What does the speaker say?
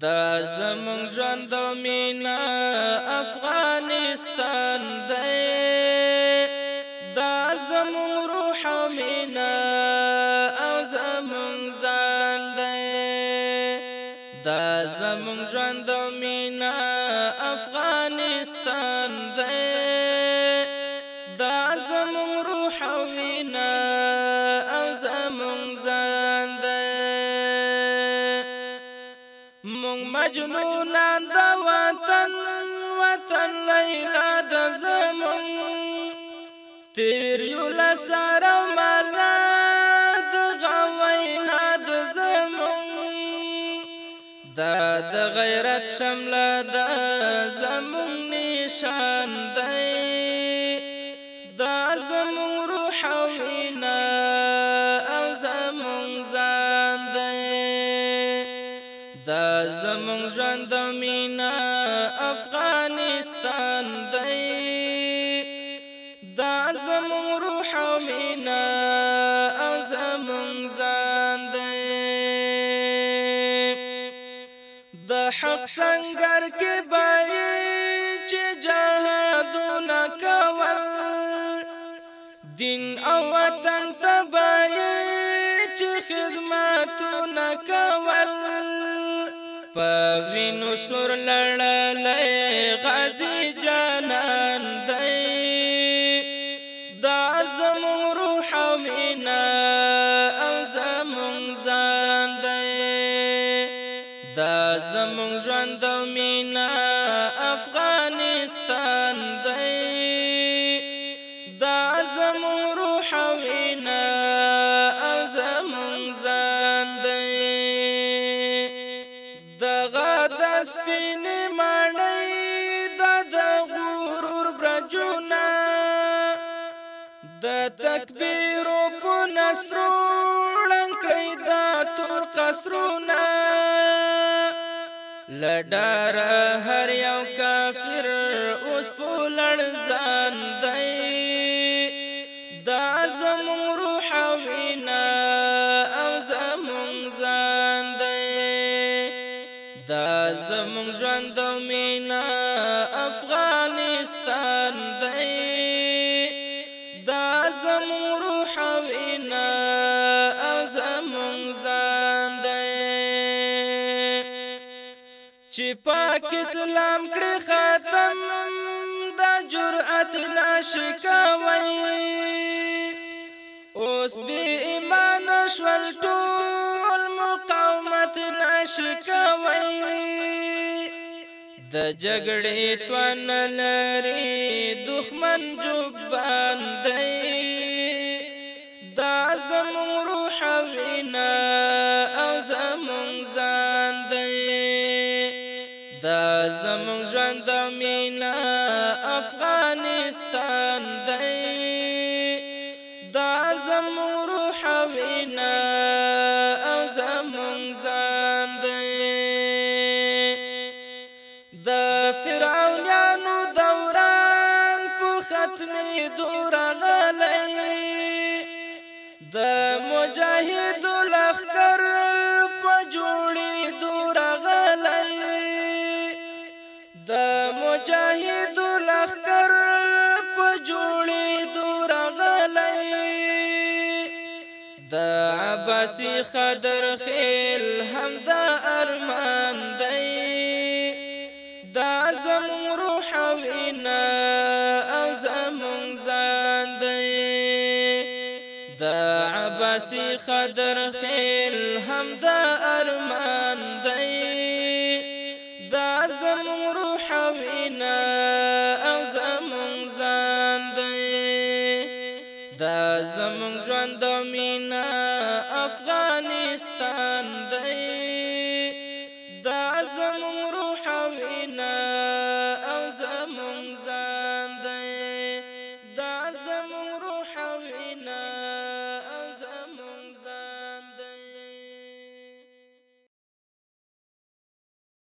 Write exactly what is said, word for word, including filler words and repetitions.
دا زمون ژوند او مینا افغانستان دی، دا زمون روح او مینا او زمون ځان دی، دا زمون ژوند او مینا افغانستان دی، دا زمون روح او مینا او زمون ځان دی. مونږ مجنونان د وطن وطن لیلا د زمون تیر یو لسر مالا د غوینا د زمون دا د غیرت شمله د زمون نشان دی، دا زمون روح او وینا او زمون ځان دی، دا زمون ژوند او مینا افغانستان دی، دا زمون روح او مینا او زمون ځان دی. د حق سنگر کې باید چې جهادونه کول، دین او وطن ته باید چې خدمتونه کول، په وینو سور لړلی غازی جانان دی، دا زمون روح او مینا او زمون ځان دی، دا زمون ژوند او مینا افغانستان دی، دا زمون روح او مینا او زمون ځان دی. دغه د سپینې ماڼۍ دا د غرور برجونه، د تکبیرو په نثرو ړنګ کړئ دا تور قصرونه، له ډاره هر یو کافر اوس په لړزان دی، دا زمون روح او وینا او زمون ځان دی، دا زمون ژوند او مینا افغانستان دی، دا زمون روح او وینا او زمون ځان دی. چې پاک اسلام کړي ختم دا جرأت نشي کوي، اوس بې ایمانه شول ټول مقاومت نشي کوي، د جګړې توان لري دښمن جبان دی، دا زمون روح او وینا او زمون ځان دی، دا زمون ژوند او مینا افغانستان دی، دا زمون روح او وینا او زمون ځان دی. د فرعونانو دوران په ختمېدو راغلی، د مجاهدو لښکر په جوړېدو راغلی، د مجاهدو لښکر په جوړېدو راغلی، د عباسي خدر خیل هم دا ارمان دی، دا زمون روح او وینا او زمون ځان دی، د عباسي خدر خیل هم دا ارمان دی، دا زمون روح او وینا او زمون ځان دی، دا زمون ژوند او مینا افغانستان دی.